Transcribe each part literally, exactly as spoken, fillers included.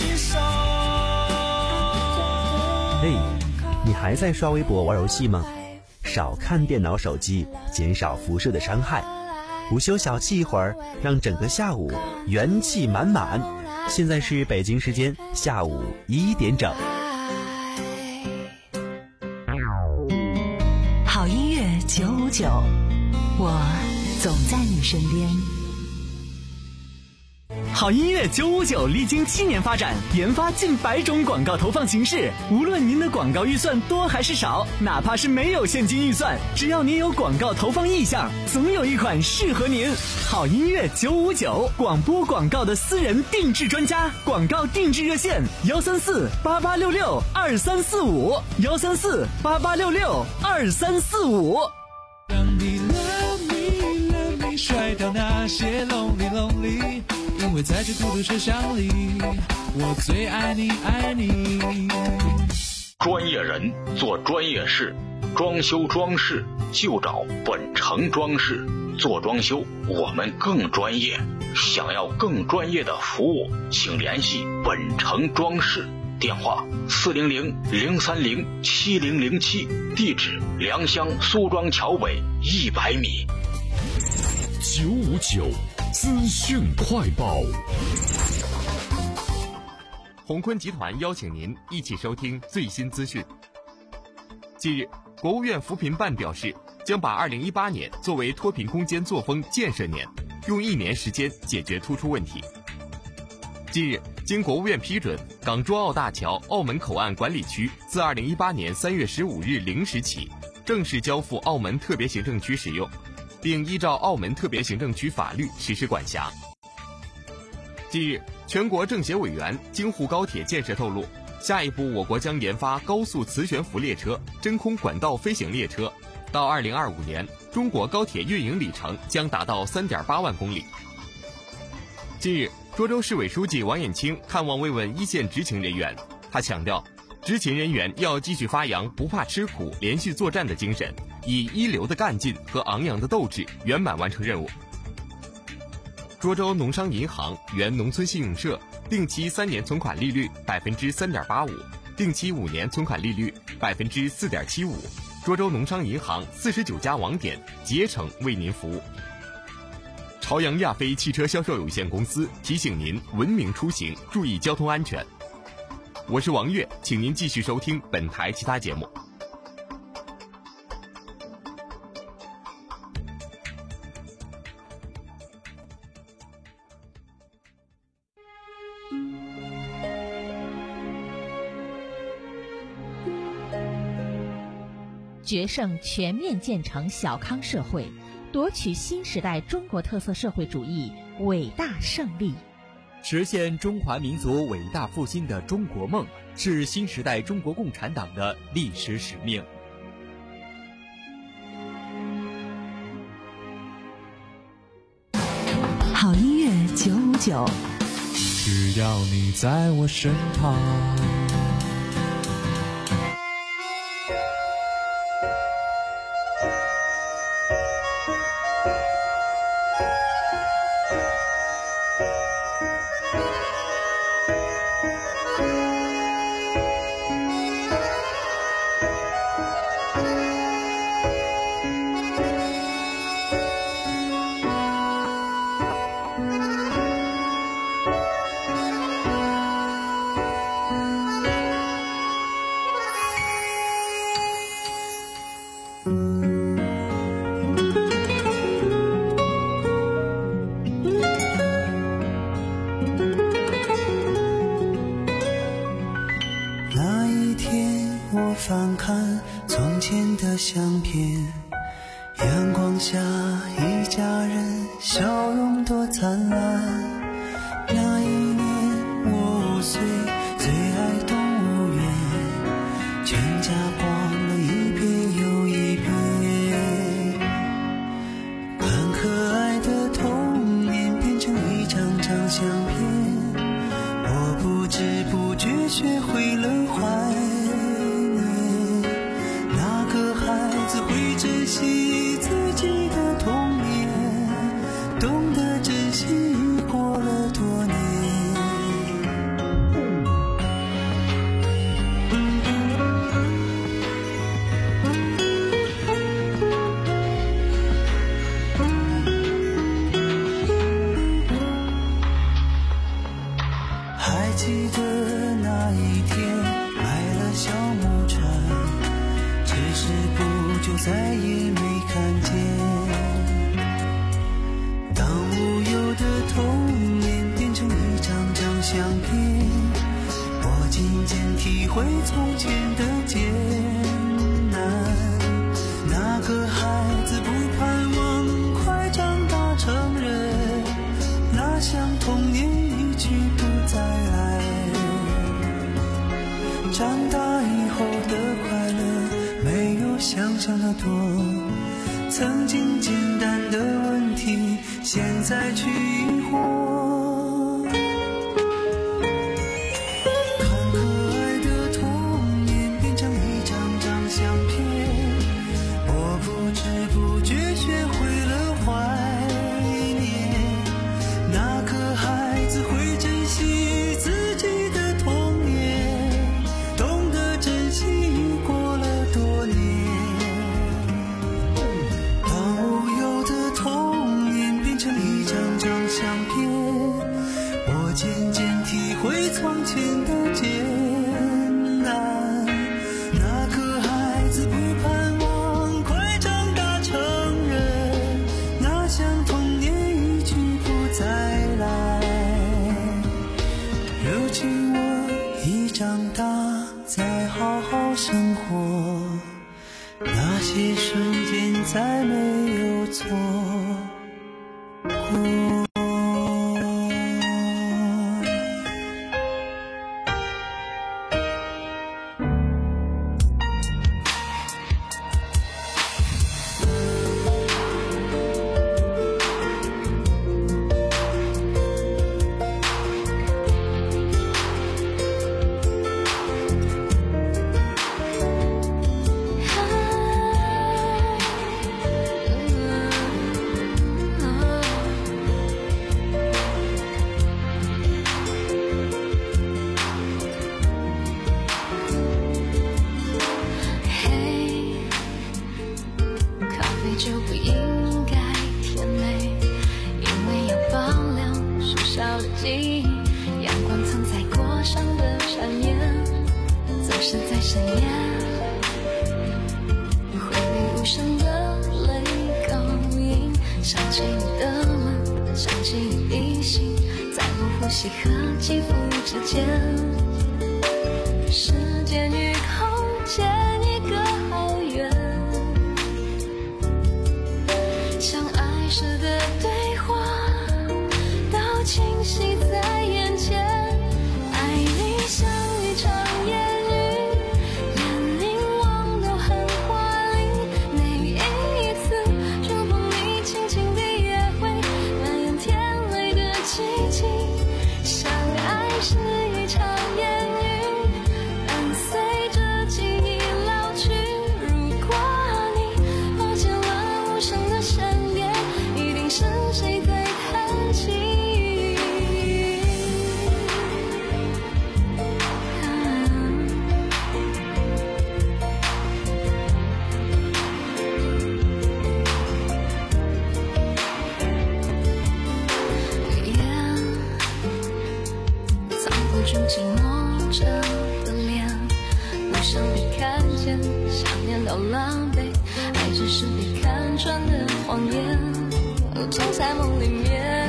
携手。 嘿，你还在刷微博玩游戏吗？少看电脑手机，减少辐射的伤害。午休小憩一会儿，让整个下午元气满满。现在是北京时间下午一点整。 好音乐九五九，我总在你身边。 好音乐九五九历经七年发展，研发近百种广告投放形式。无论您的广告预算多还是少，哪怕是没有现金预算，只要您有广告投放意向，总有一款适合您。好音乐九五九，广播广告的私人定制专家，广告定制热线幺三四八八六六二三四五幺三四八八六六二三四五。 让你 love me love me 甩掉那些 lonely lonely。因为在这孤独车厢里，我最爱你爱你。 专业人做专业事，装修装饰就找本城装饰。做装修我们更专业，想要更专业的服务，请联系本城装饰，电话四零零零三零七零零七，地址良乡苏庄桥北一百米。 九五九资讯快报。 鸿坤集团邀请您一起收听最新资讯。近日，国务院扶贫办表示，将把二零一八年作为脱贫攻坚作风建设年，用一年时间解决突出问题。近日，经国务院批准，港珠澳大桥澳门口岸管理区自二零一八年三月十五日零时起正式交付澳门特别行政区使用，并依照澳门特别行政区法律实施管辖。近日，全国政协委员京沪高铁建设透露，下一步我国将研发高速磁悬浮列车、真空管道飞行列车，到二零二五年，中国高铁运营里程将达到 三点八万公里。近日，涿州市委书记王艳清看望慰问一线执勤人员，他强调，执勤人员要继续发扬不怕吃苦、连续作战的精神，以一流的干劲和昂扬的斗志圆满完成任务。涿州农商银行原农村信用社定期三年存款利率百分之三点八五，定期五年存款利率百分之四点七五。涿州农商银行四十九家网点竭诚为您服务。朝阳亚飞汽车销售有限公司提醒您文明出行，注意交通安全。我是王悦，请您继续收听本台其他节目。 决胜全面建成小康社会，夺取新时代中国特色社会主义伟大胜利， 实现中华民族伟大复兴的中国梦，是新时代中国共产党的历史使命。 好音乐九五九， 只要你在我身旁。 翻看从前的相片，阳光下一家人笑容多灿烂。那一年我五岁，最爱动物园，全家逛了一遍又一遍，看可爱的童年变成一张张相片，我不知不觉学会了怀孩子会珍惜自己的童年，懂得珍惜过了多年。 记得那一天买了小木船，只是不久再也没看见。当无忧的童年变成一张张相片，我渐渐体会从前的艰难。那个孩子不盼望快长大成人，那像童年一去不再来。长大以后的快乐没有想象的多，曾经简单的问题现在去疑惑。生活，那些瞬间再没有错过。 就不应该甜美，因为要保留树梢的记忆，阳光藏在果上的缠绵，总是在深夜，回避无声的泪勾引，想起你的吻，想起你的心，在我呼吸和肌肤之间，时间与空间一个好远，像爱时的对话都清晰在眼前，爱你像一场烟雨，连凝望都很华丽，每一次触碰你轻轻的约会，蔓延甜美的奇迹，像爱是一场烟雨，伴随着记忆老去，如果你发现了无声的声音，一定是谁在叹气。藏不住寂寞着的脸，无声被看见，想念到狼狈，爱只是被看穿的谎言，总在梦里面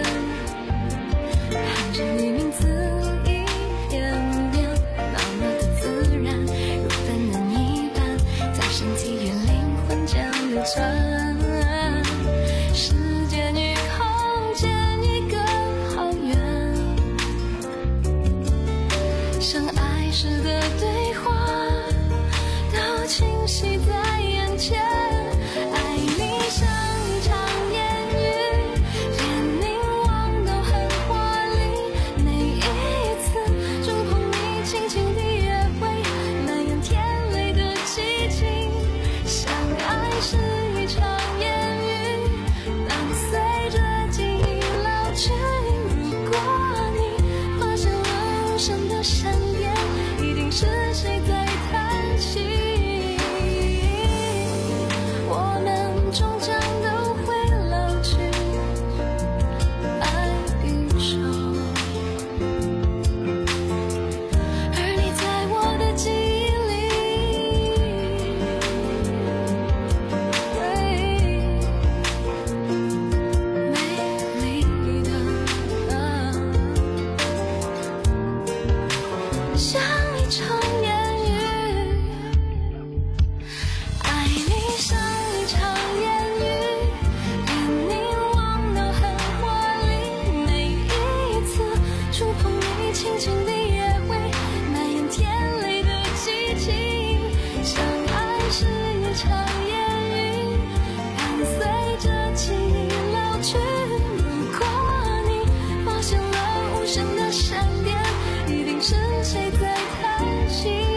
喊着你名字一遍遍，那么的自然，如本能一般，在身体与灵魂间流传，时间与空间一个好远，像爱时的对话都清晰在眼前，爱你像一场烟雨，连凝望都很华丽，每一次触碰你轻轻的约会，蔓延甜美的激情，像爱是一场烟雨，伴随着记忆老去，如果你发现了无声的闪电，一定是轻轻地也会蔓延天雷的激情。相爱是一场烟云，伴随着记忆老去。如果你发现了无声的闪电，一定是谁在叹息。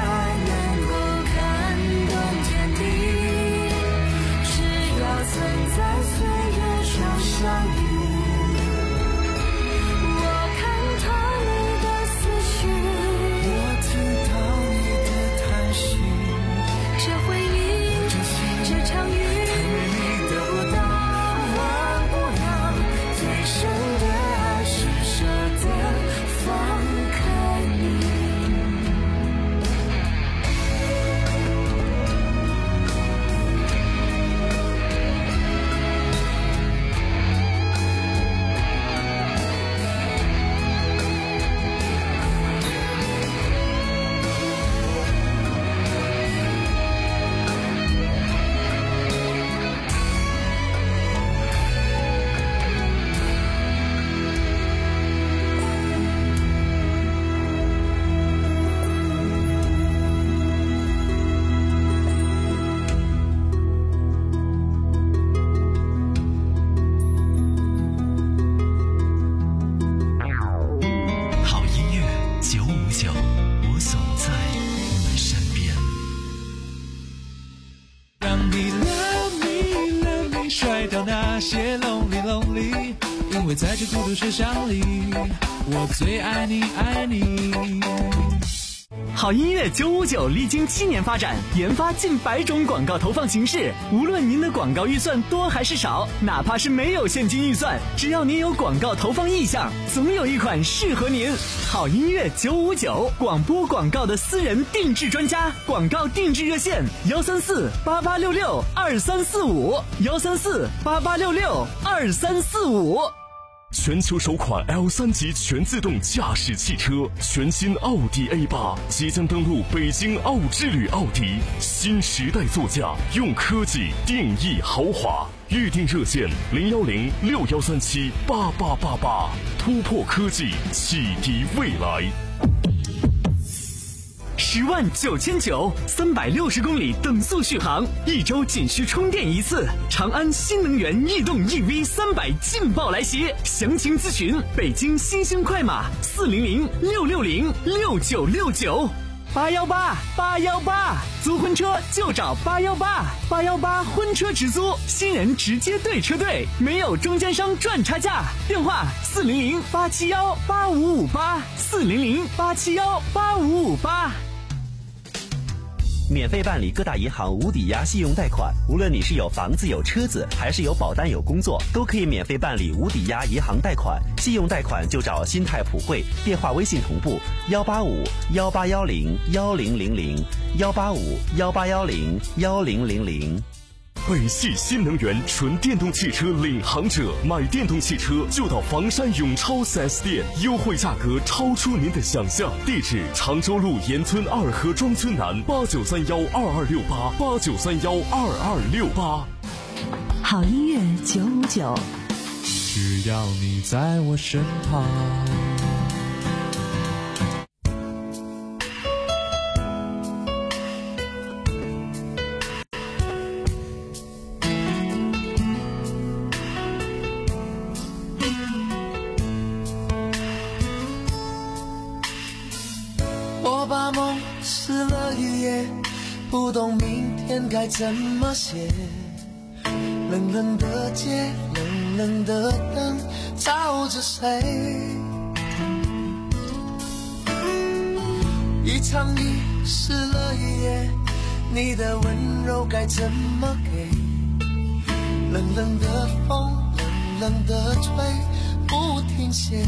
存 lonely， 因为在这孤独设想里，我最爱你爱你。 好音乐九五九历经七年发展，研发近百种广告投放形式。无论您的广告预算多还是少，哪怕是没有现金预算，只要您有广告投放意向，总有一款适合您。好音乐九五九，广播广告的私人定制专家，广告定制热线：幺三四八八六六二三四五，幺三四八八六六二三四五。 全球首款 L 三 级全自动驾驶汽车，全新奥迪 A 八即将登陆北京奥之旅奥迪，新时代座驾，用科技定义豪华。预订热线零幺零六幺三七八八八八，突破科技，启迪未来。 十万九千九，三百六十公里等速续航，一周仅需充电一次。长安新能源逸动 E V 三百劲爆来袭，详情咨询北京新兴快马四零零六六零六九六九。八幺八八幺八，租婚车就找八幺八八幺八婚车直租，新人直接对车队，没有中间商赚差价。电话四零零八七幺八五五八，四零零八七幺八五五八。 免费办理各大银行无抵押信用贷款，无论你是有房子有车子，还是有保单有工作，都可以免费办理无抵押银行贷款。信用贷款就找新泰普惠，电话微信同步幺八五幺八幺零幺零零零幺八五幺八幺零幺零零零。 北汽新能源纯电动汽车领航者，买电动汽车就到房山永超 四 S 店，优惠价格超出您的想象。地址：常州路沿村二河庄村南，八九三幺二二六八八九三幺二二六八。 好音乐九五九， 只要你在我身旁。 不懂明天该怎么写，冷冷的街，冷冷的灯，照着谁？一场雨湿了一夜，你的温柔该怎么给？冷冷的风，冷冷的吹，不停歇。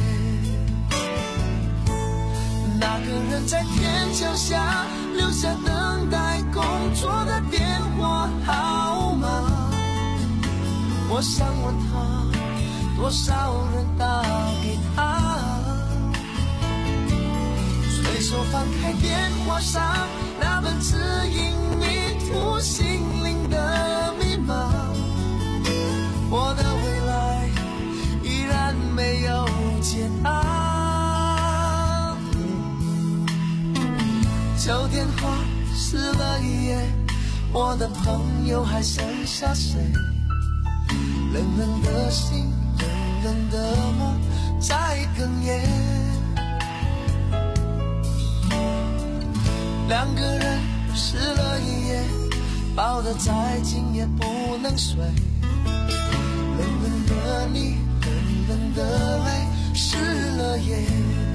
那个人在天桥下留下等待工作的电话号码，我想问他，多少人打给他？随手翻开电话上那本指引迷途心灵的密码，我的未来依然没有解答。旧电话湿了一夜，我的朋友还剩下谁？冷冷的心，冷冷的梦在哽咽。两个人湿了一夜，抱得再紧也不能睡。冷冷的你，冷冷的泪，湿了夜。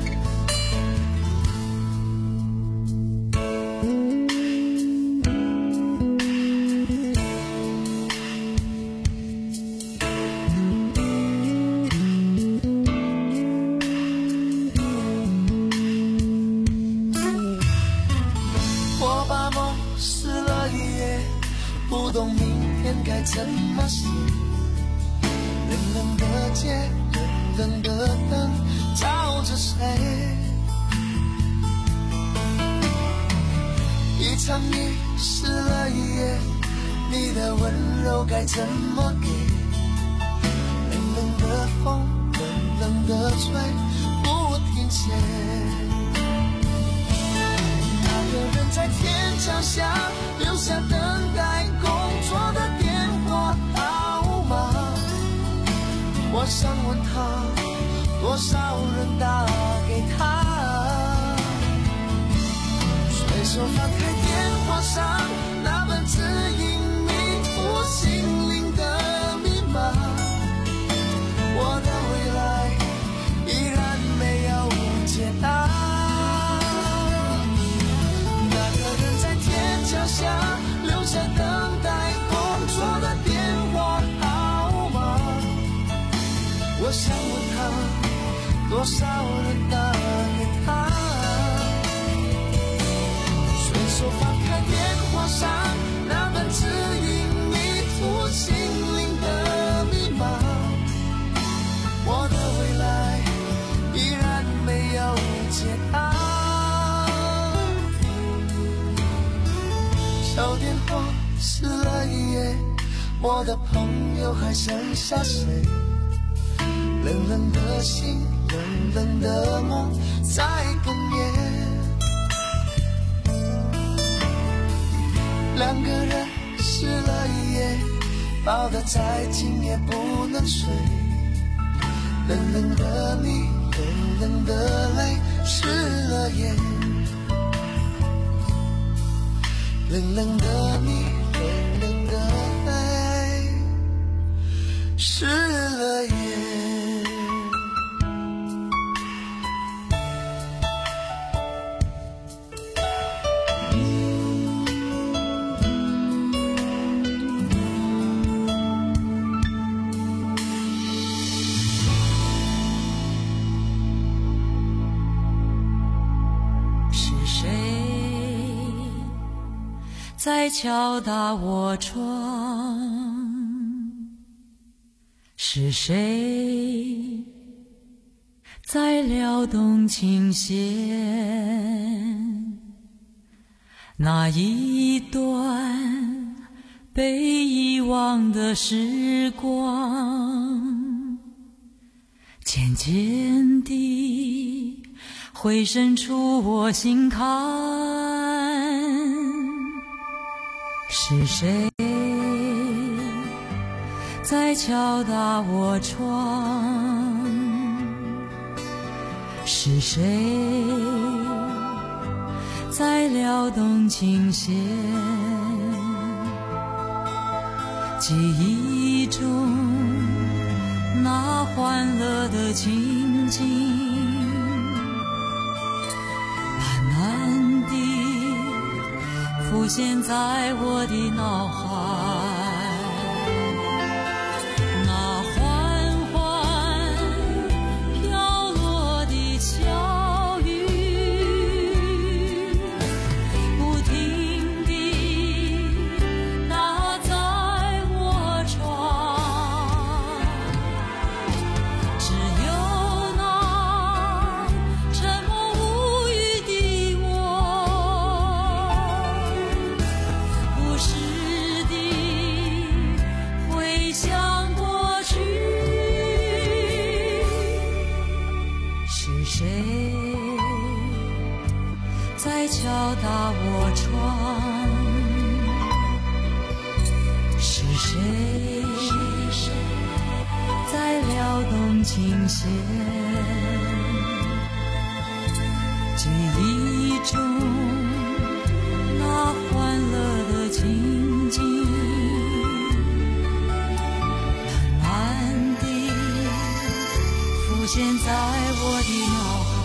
不懂明天该怎么写，冷冷的街，冷冷的灯，照着谁？一场雨湿了一夜，你的温柔该怎么给？冷冷的风，冷冷的吹，不停歇。那个人在天桥下留下等待工作的电话号码，我想问他，多少人打给他？随手翻开电话上那本指引迷途心灵的密码， 多想问他，多少人打给他，随手翻开电话上那段指引迷途心灵的密码，我的未来依然没有解答。小电话湿了一夜，我的朋友还剩下谁？冷冷的心，冷冷的梦在哽咽。两个人湿了一夜，抱得再紧也不能睡。冷冷的你，冷冷的泪，湿了眼。冷冷的你，冷冷的泪，湿了眼。 在敲打我窗，是谁在撩动琴弦？那一段被遗忘的时光，渐渐地回渗出我心坎。是谁在敲打我窗？是谁在撩动琴弦？记忆中那欢乐的情景，慢慢地浮现在我的脑海。那缓缓飘落的小雨，不停地打在我窗，只有那沉默无语的我，不时地回想过去。是谁在敲打我窗？是谁在撩动琴弦？记忆中那欢乐的情景，慢慢地浮现在我的脑海。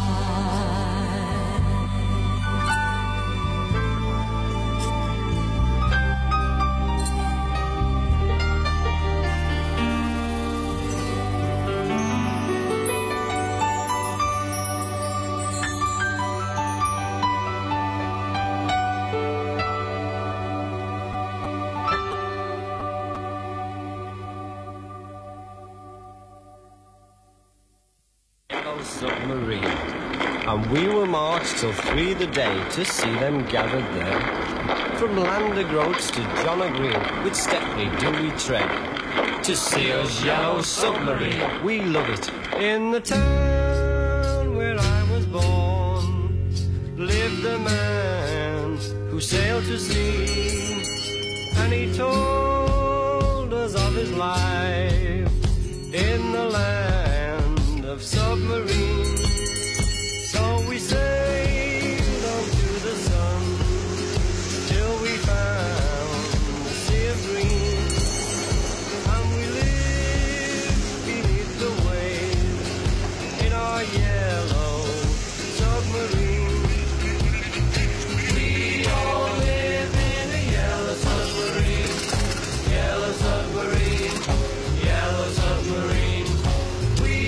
Submarine, and we will march till three the day to see them gathered there. From Landergroats to John O'Green, with Stepney do we tread, to see us yellow submarine. We love it. In the town where I was born lived a man who sailed to sea, and he told us of his life in the land of submarines. So we sailed on to the sun till we found the sea of green, and we lived beneath the waves in our yellow submarine. We all live in a yellow submarine, yellow submarine, yellow submarine. We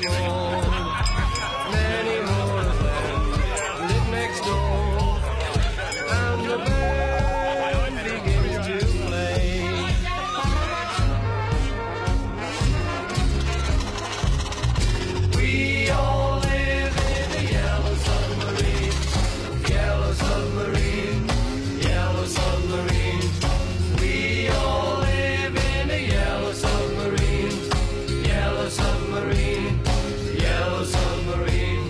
more. Many more of them live next door. And the band begins to play. We all live in a yellow submarine. Yellow submarine. Yellow submarine. We all live in a yellow submarine. Yellow submarine. Yellow submarine.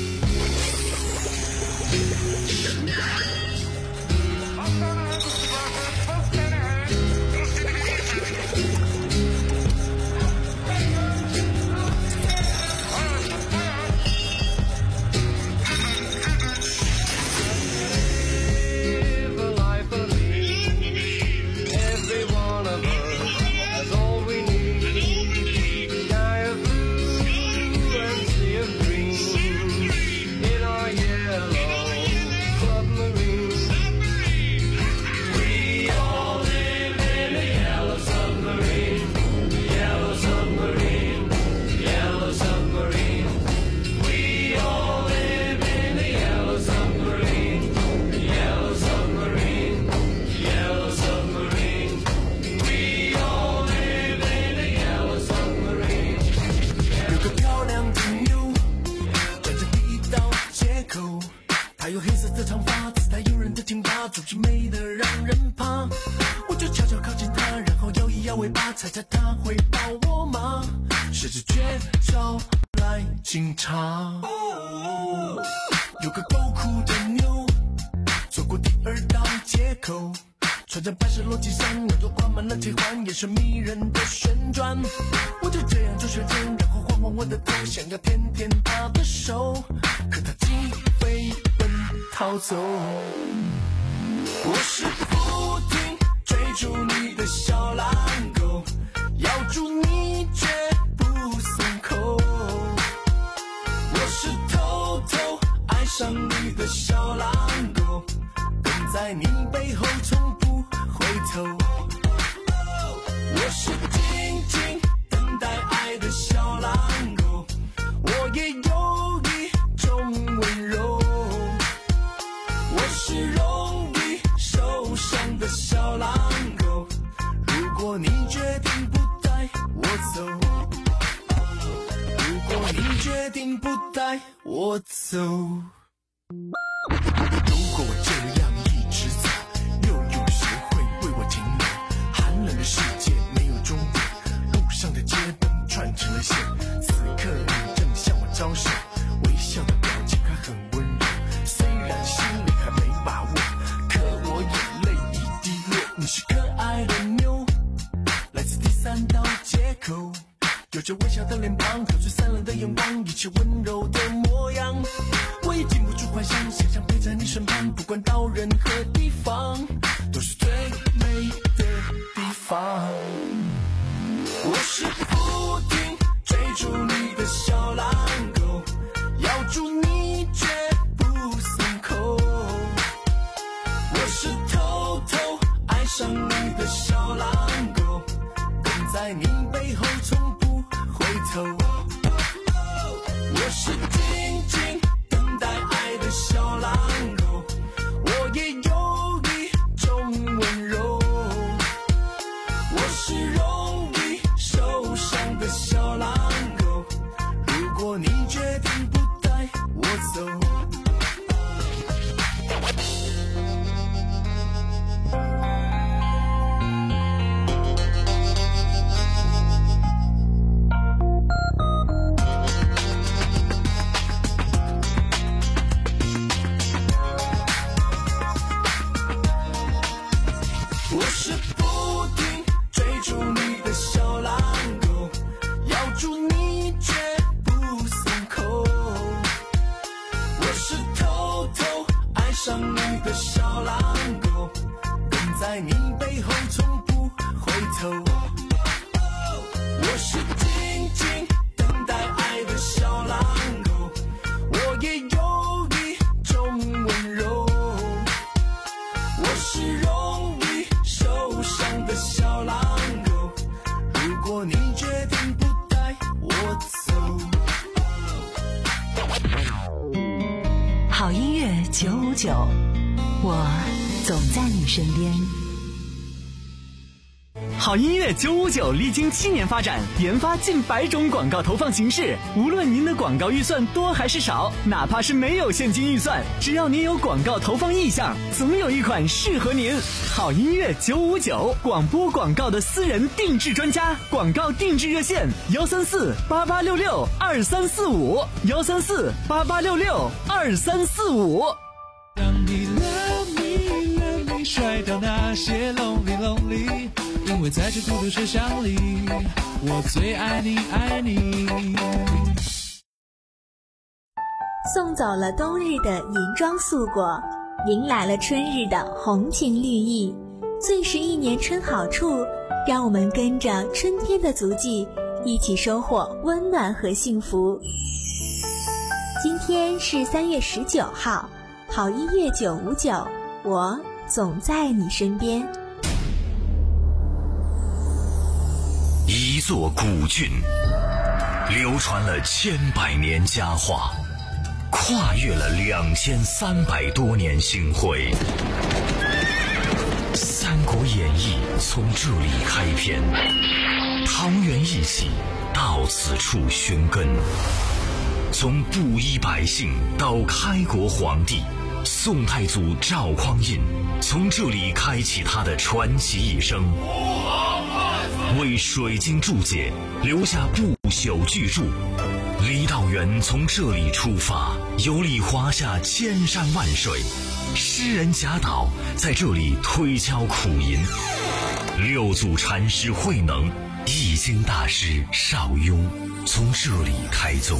Live a life of ease. Every one of us has all we need. Sky of blue and sea of green in our yellow submarine. We all live in a yellow submarine. Yellow submarine. Yellow submarine. We all live in a yellow submarine. Yellow submarine. Yellow submarine. We all live in a yellow submarine. 有个漂亮的妞，站在第一道街口，她有黑色的长发，姿态诱人的挺拔，总是美得让人怕。我就悄悄靠近她，然后摇一摇尾巴，猜猜她会抱我吗？使着绝招来警察。有个够酷的妞，走过第二道街口，穿着白色裸体衫，耳朵挂满了铁环，眼神迷人的旋转。我就这样转圈圈，然后晃晃我的头，想要舔舔她的手，可她竟飞奔逃走。我是不停追逐你的小狼狗，咬住你绝不松口。我是偷偷爱上你的小狼狗，跟在你背后从不回头。我是静静等待爱的小狼狗，我也有一种温柔。我是容易受伤的小狼狗，如果你决定不带我走，如果你决定不带我走。如果我这样一直走，又有谁会为我停留？寒冷的世界没有终点，路上的街灯串成了线，此刻你正向我招手，微笑的表情还很温柔，虽然心里还没把握，可我眼泪已滴落。你是可爱的妞，来自第三道街口，有着微笑的脸庞，和最灿烂的眼光，一切温柔的模样。我已禁不住幻想，想象陪在你身旁，不管到任何地方，都是最美的地方。我是不停追逐你的小狼狗，咬住你绝不松口。我是偷偷爱上你的小狼狗，跟在你背后从不回头。我是静静等待爱的小狼狗，我也有一种温柔。我是容易受伤的小狼狗，如果你决定不带我走。我是不停追逐你的小狼狗，咬住你绝不松口。 九五九，我总在你身边。 好音乐九五九历经七年发展，研发近百种广告投放形式。无论您的广告预算多还是少，哪怕是没有现金预算，只要您有广告投放意向，总有一款适合您。好音乐九五九，广播广告的私人定制专家，广告定制热线幺三四八八六六二三四五幺三四八八六六二三四五。 当你 love me love me 甩掉那些 lonely lonely， 因为在这孤独车厢里，我最爱你爱你。 送走了冬日的银装素裹，迎来了春日的红情绿意。最是一年春好处，让我们跟着春天的足迹，一起收获温暖和幸福。今天是三月十九号，好音乐九五九，我总在你身边。 一座古郡，流传了千百年佳话，跨越了两千三百多年星辉。《三国演义》从这里开篇，桃园一起到此处寻根。从布衣百姓到开国皇帝，宋太祖赵匡胤从这里开启他的传奇一生，为水晶注解留下不朽巨著。李道元从这里出发，游历华夏千山万水，诗人贾岛在这里推敲苦吟，六祖禅师慧能、易经大师邵雍从这里开宗。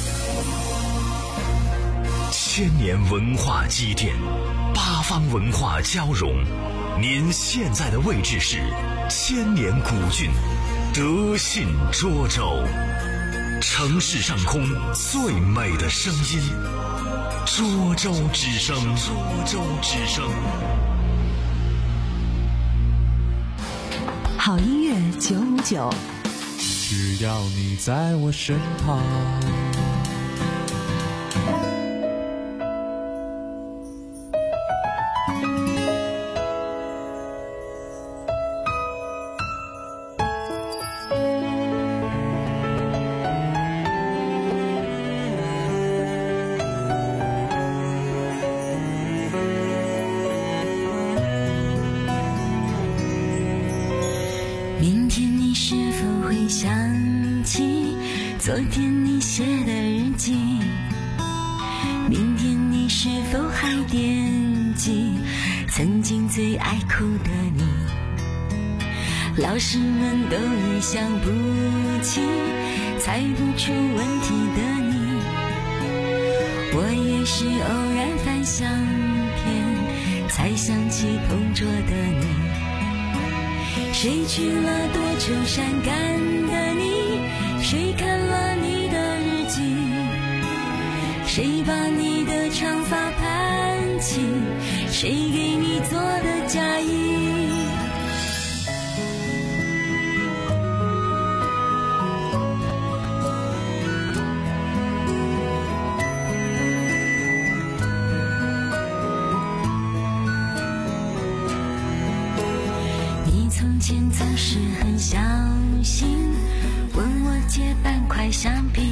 千年文化积淀，八方文化交融。您现在的位置是千年古郡德信涿州，城市上空最美的声音，涿州之声。涿州之声。 好音乐九五九， 只要你在我身旁。 明天你是否会想起昨天你写的日记？明天你是否还惦记曾经最爱哭的你？老师们都已想不起猜不出问题的你，我也是偶然翻相片才想起同桌的你。谁去了多愁善感的你？谁看了你的日记？谁把你的长发盘起？谁给你做的嫁衣？从前总是很小心问我借半块橡皮，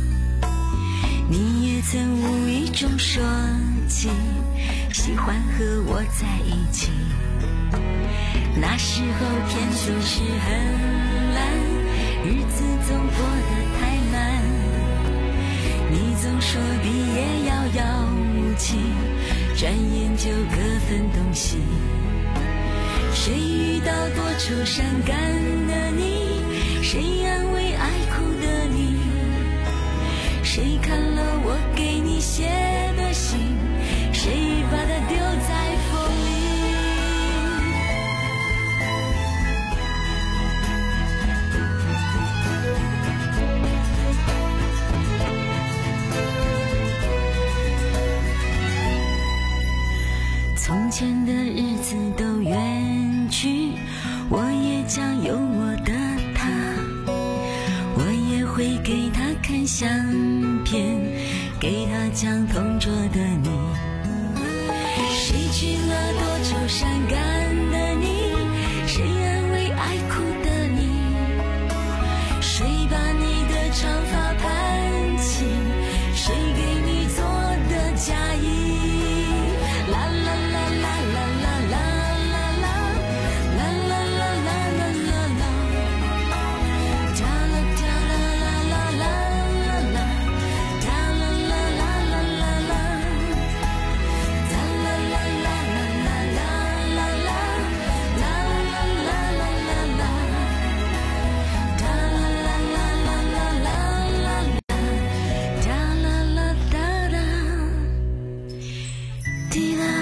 你也曾无意中说起喜欢和我在一起。那时候天总是很蓝，日子总过得太慢，你总说毕业遥遥无期，转眼就各分东西。谁遇到多愁善感的你？谁安慰爱哭的你？谁看了我给你写的信？谁把它丢在风里？从前的日子都远去，我也将有我的他，我也会给他看相片，给他讲同桌的你。 谁去了多愁善感的你？谁安慰爱哭的你？谁把你的长发盘起？谁给你做的嫁衣？啦啦啦啦啦啦啦啦啦啦啦啦啦啦啦，哒啦哒啦啦啦啦啦啦，哒啦啦啦啦啦啦，哒啦啦啦啦啦啦啦啦，啦啦啦啦啦啦，哒啦啦啦啦啦啦啦，哒啦啦哒哒，滴啦。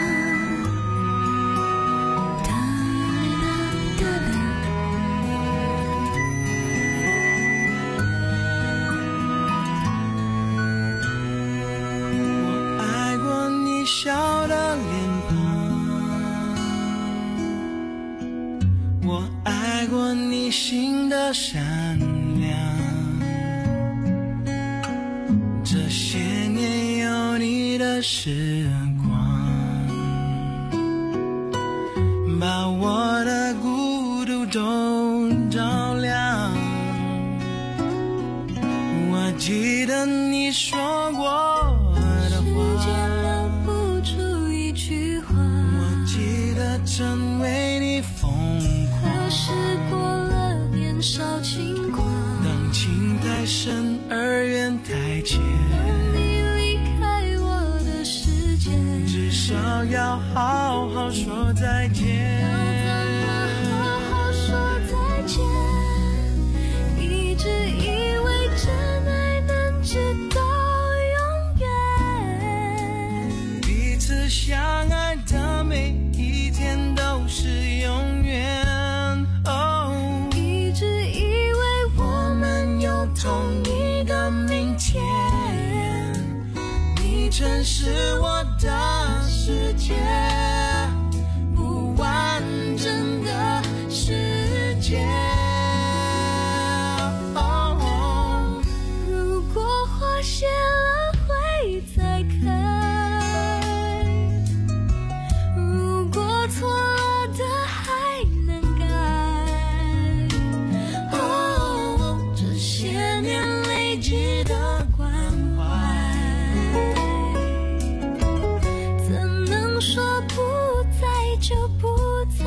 笑的脸庞，我爱过你心的善良，这些年有你的时光，把我的孤独都照亮。我记得你说过真为你疯狂， 可是过了年少轻狂， 当情太深而缘太浅， 当你离开我的世界， 至少要好好说再见。 要怎么好好说再见？一直以为真爱能直到永远， 彼此相爱的每一天都是永远。哦， 一直以为我们有同一个明天，你曾是我的世界，不完整的世界。 哦，如果花谢了会再开，如果错了的还能改。哦，这些年累积的关怀，怎能说不在就不在？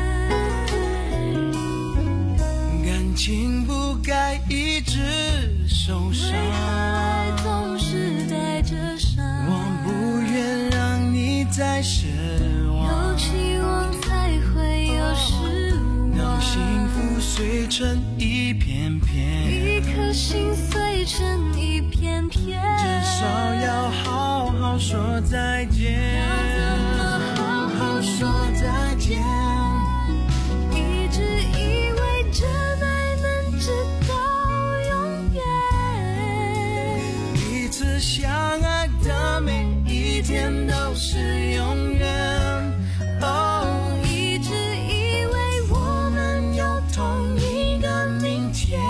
感情不该一直受伤， 为何爱总是带着伤？ 我不愿让你再失望， 有期望才会有失望， 当幸福碎成一片片， 一颗心碎成一片片， 至少要好好说再见。 要怎么好好说再见？一直以为真爱能直到永远， 彼此相爱的每一天都是永远。哦， 一直以为我们有同一个明天，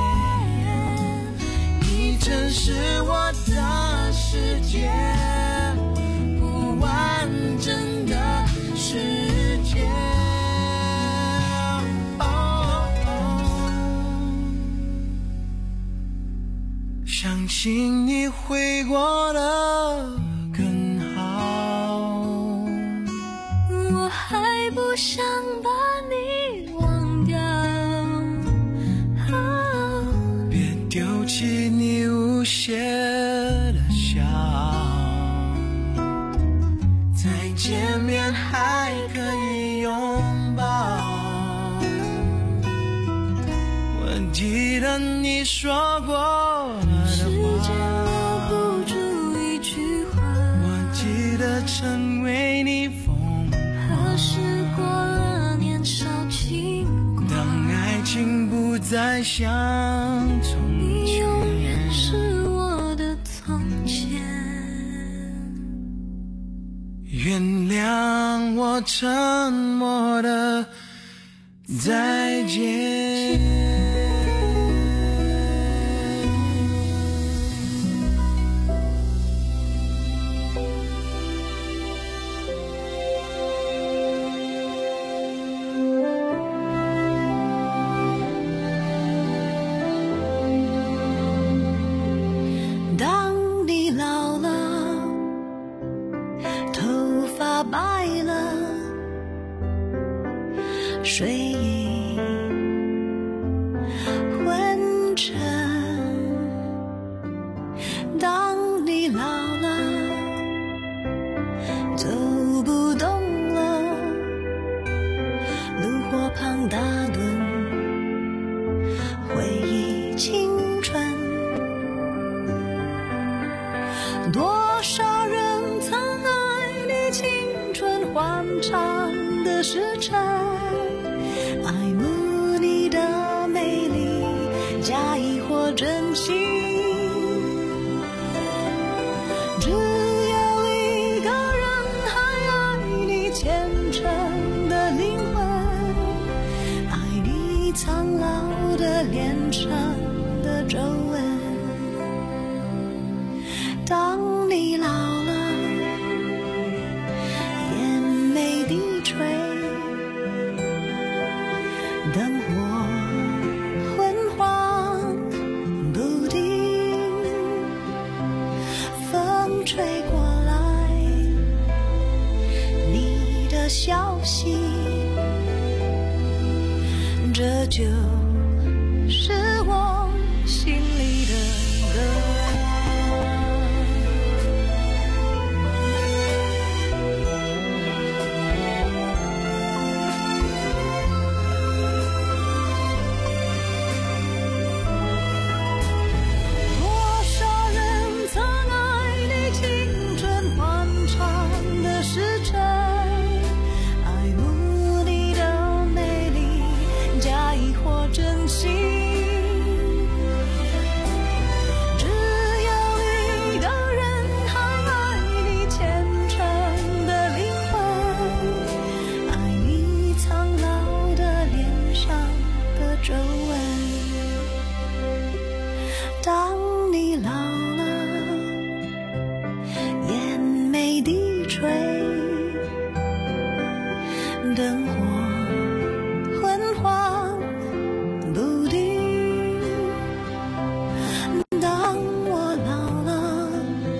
你曾是我的世界，不完整的世界。哦，相信你会过得更好， 我还不想把你忘掉。哦， 别丢弃你无邪的笑，再见面还可以拥抱。我记得你说过时间留不住一句话， 我记得成为你疯可是过了年少轻狂， 当爱情不再像从你前， 永远是我的从前。 原谅我沉默的再见。 白了，睡意昏沉。当你老了，走不动了，炉火旁打盹，回忆青春。多少人曾爱你青春欢畅的时辰，爱慕你的美丽，假意或真心。只有一个人还爱你虔诚的灵魂，爱你苍老的脸上的皱纹。当你老了，眼眉低垂，灯火昏黄不定，风吹过来你的消息，这就是我心里的歌。当你老了，眼眉低垂，灯火昏黄不定。当我老了，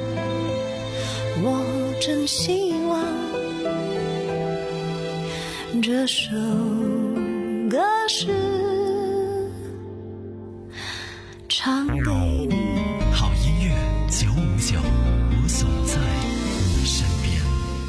我真希望这首歌是唱给你。 好音乐九五九，我总在你身边。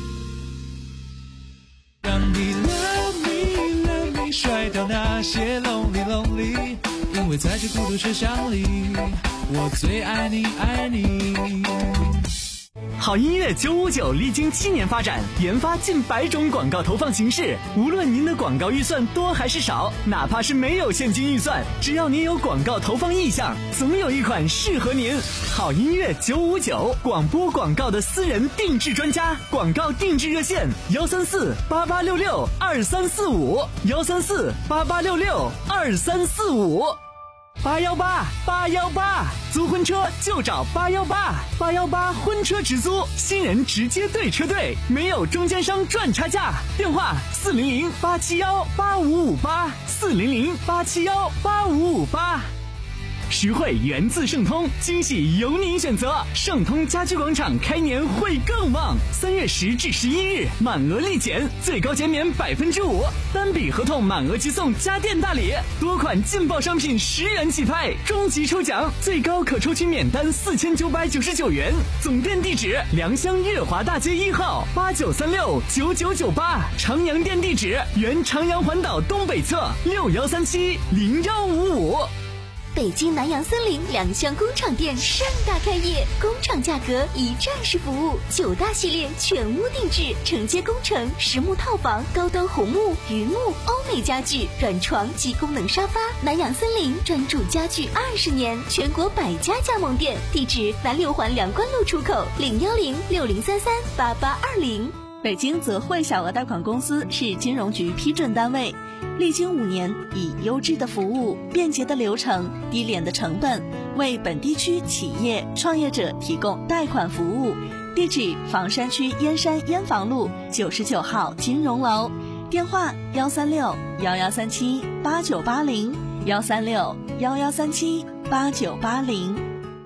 让你 love me love me 甩掉那些 lonely lonely， 因为在这孤独车厢里，我最爱你爱你。 好音乐九五九历经七年发展，研发近百种广告投放形式。无论您的广告预算多还是少，哪怕是没有现金预算，只要您有广告投放意向，总有一款适合您。好音乐九五九，广播广告的私人定制专家，广告定制热线：幺三四八八六六二三四五，幺三四八八六六二三四五。八幺八八幺八，租婚车就找八幺八，八幺八婚车直租，新人直接对车队，没有中间商赚差价。电话四零零八七幺八五五八，四零零八七幺八五五八。实惠源自盛通，惊喜由您选择。盛通家居广场开年会更旺，三月十至十一日满额立减，最高减免百分之五，单笔合同满额即送家电大礼，多款劲爆商品十元起拍，终极抽奖最高可抽取免单四千九百九十九元。总店地址：良乡月华大街一号八九三六九九九八，长阳店地址：原长阳环岛东北侧六幺三七零幺五五。 北京南洋森林良乡工厂店盛大开业，工厂价格一站式服务，九大系列全屋定制，承接工程、实木套房、高端红木、榆木、欧美家具、软床及功能沙发。南洋森林专注家具二十年，全国百家加盟店，地址南六环梁关路出口，零幺零六零三三八八二零。 北京泽惠小额贷款公司是金融局批准单位，历经五年，以优质的服务、便捷的流程、低廉的成本，为本地区企业创业者提供贷款服务。地址：房山区燕山燕房路九十九号金融楼，电话：幺三六幺幺三七八九八零，幺三六幺幺三七八九八零。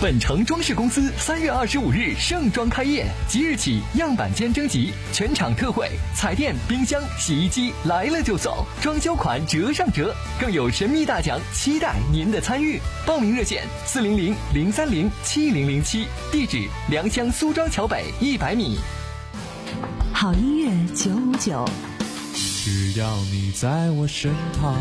本城装饰公司三月二十五日盛装开业，即日起样板间征集，全场特惠，彩电、冰箱、洗衣机来了就送，装修款折上折，更有神秘大奖，期待您的参与。报名热线：四零零零三零七零零七，地址：良乡苏庄桥北一百米。 好音乐九五九， 只要你在我身旁。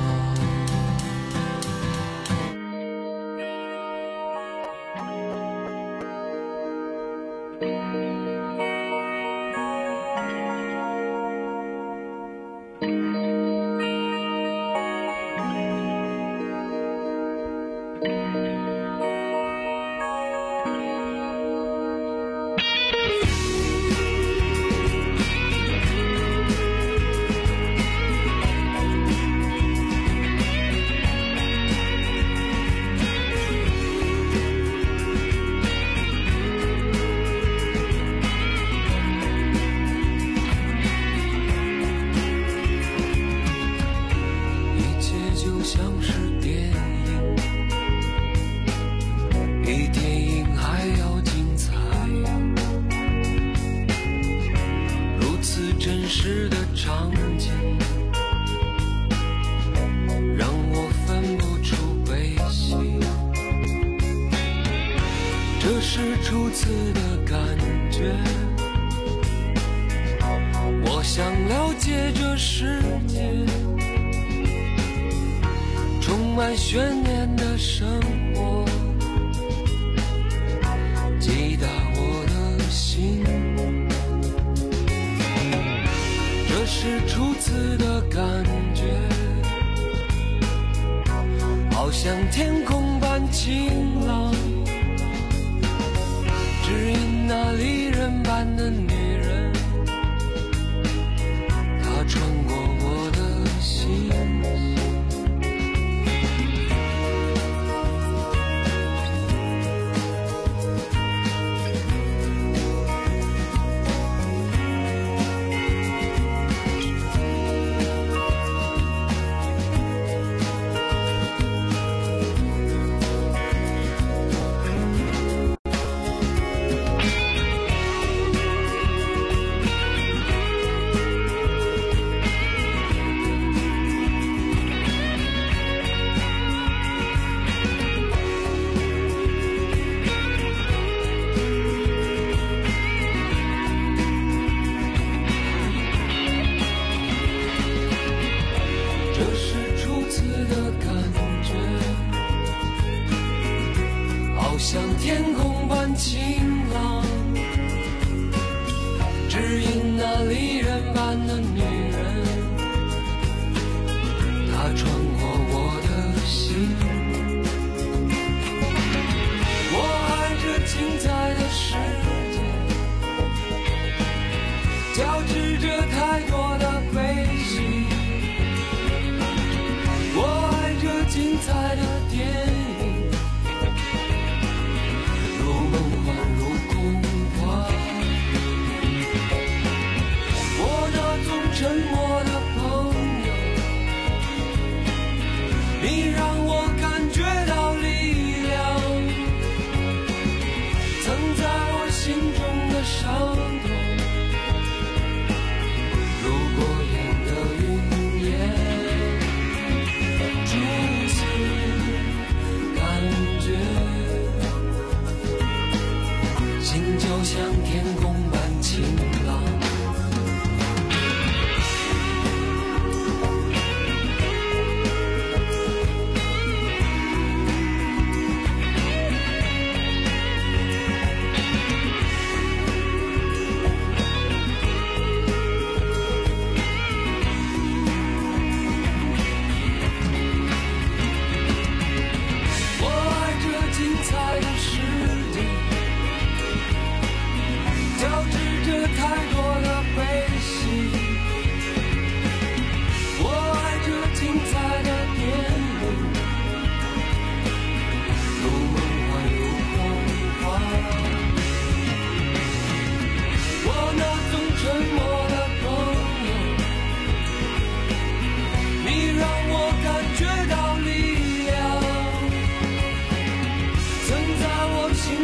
曾在我心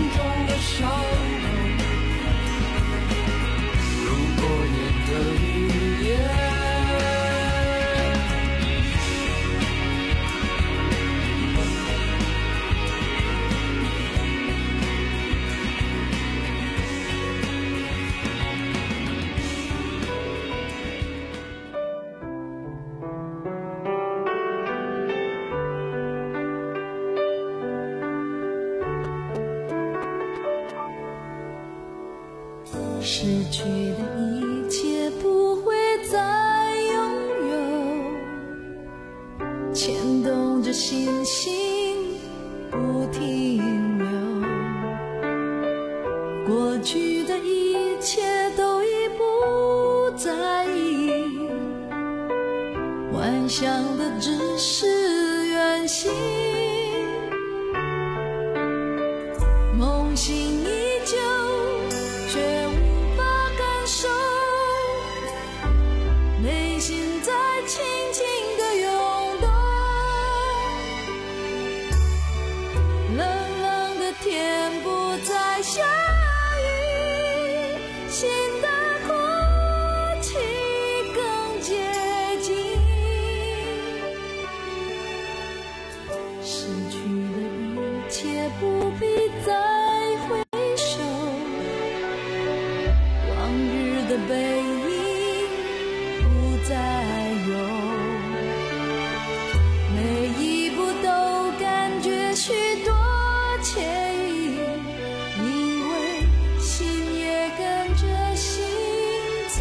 失去的一切不会再拥有，牵动着心心不停留，过去的一切都已不在意，幻想的只是远行，梦醒依旧却无法感受，内心在轻轻地涌动，冷冷的天不再下雨，心的哭泣更接近，失去的一切不必再回首，往日的背影不再有，每一步都感觉许多惬意，因为心也跟着心走。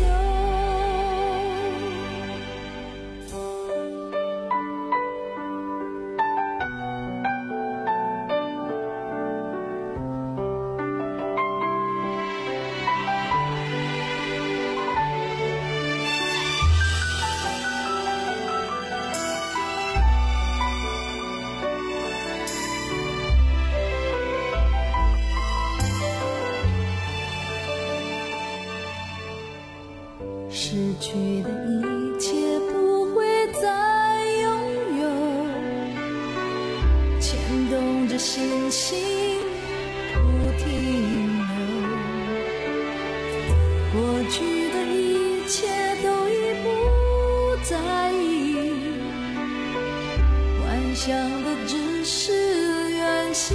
失去的一切不会再拥有，牵动着心心不停留，过去的一切都已不在意，幻想的只是远行，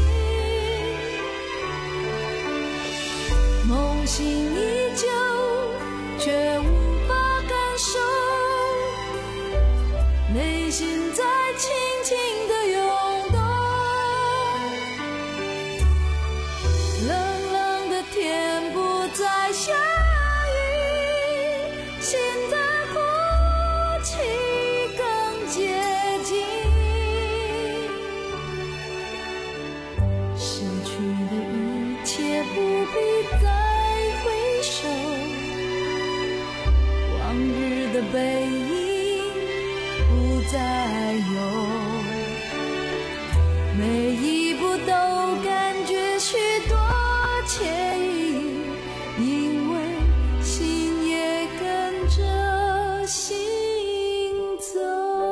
梦醒依旧却无内心在轻轻地涌动，冷冷的天不再下雨，心的哭泣更接近，失去的一切不必再回首，往日的背影不再有，每一步都感觉许多惬意，因为心也跟着心走。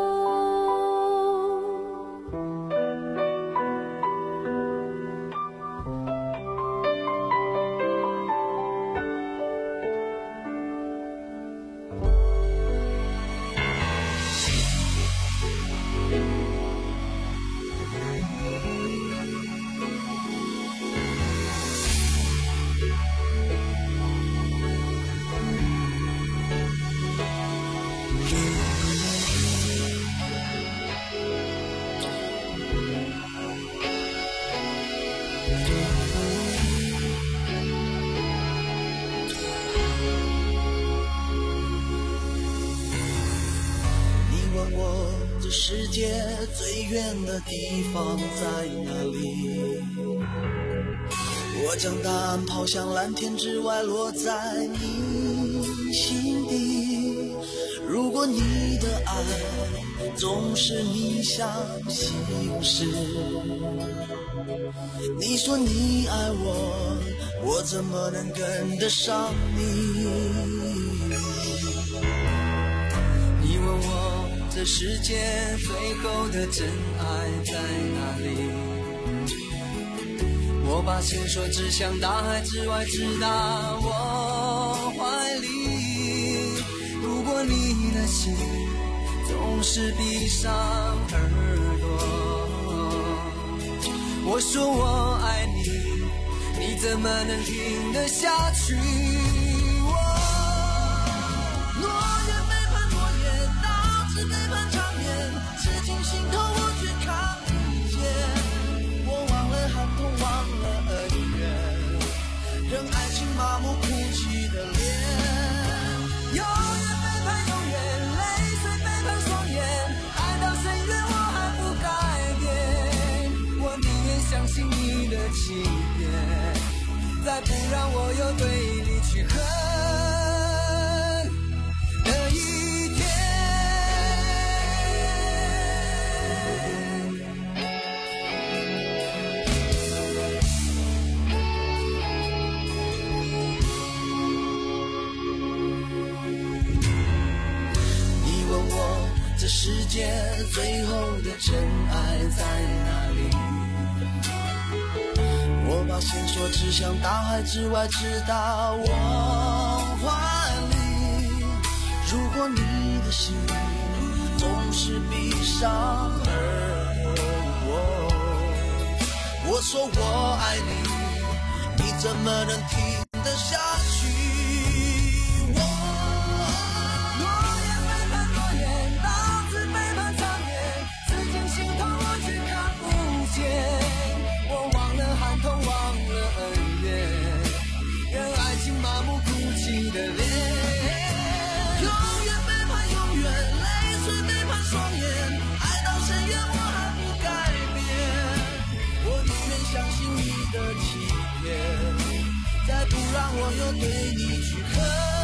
世界最远的地方在哪里？我将答案抛向蓝天之外，落在你心底。如果你的爱总是逆向行驶，你说你爱我，我怎么能跟得上你？你问我这世界最后的真爱在哪里？我把线索指向大海之外，直达我怀里。如果你的心总是闭上耳朵，我说我爱你，你怎么能听得下去？背叛场面，刺进心头，我却看不见。我忘了寒冬，忘了恩怨，仍爱情麻木哭泣的脸，永远背叛，永远泪水背叛双眼，爱到深渊我还不改变，我宁愿相信你的欺骗，再不让我又对你去恨的一天。你问我这世界最后的真爱在哪里，我把线索指向大海之外，直到我怀里。如果你的心总是闭上耳朵，我说我爱你，你怎么能听得下去？我诺言背叛诺言，刀子背叛长言，刺进心头我却看不见，我忘了寒痛，忘了恩怨，任爱情麻木哭泣的脸，永远背叛，永远泪水背叛双眼，爱到深渊我还不改变，我宁愿相信你的欺骗，再不让我又对你去恨。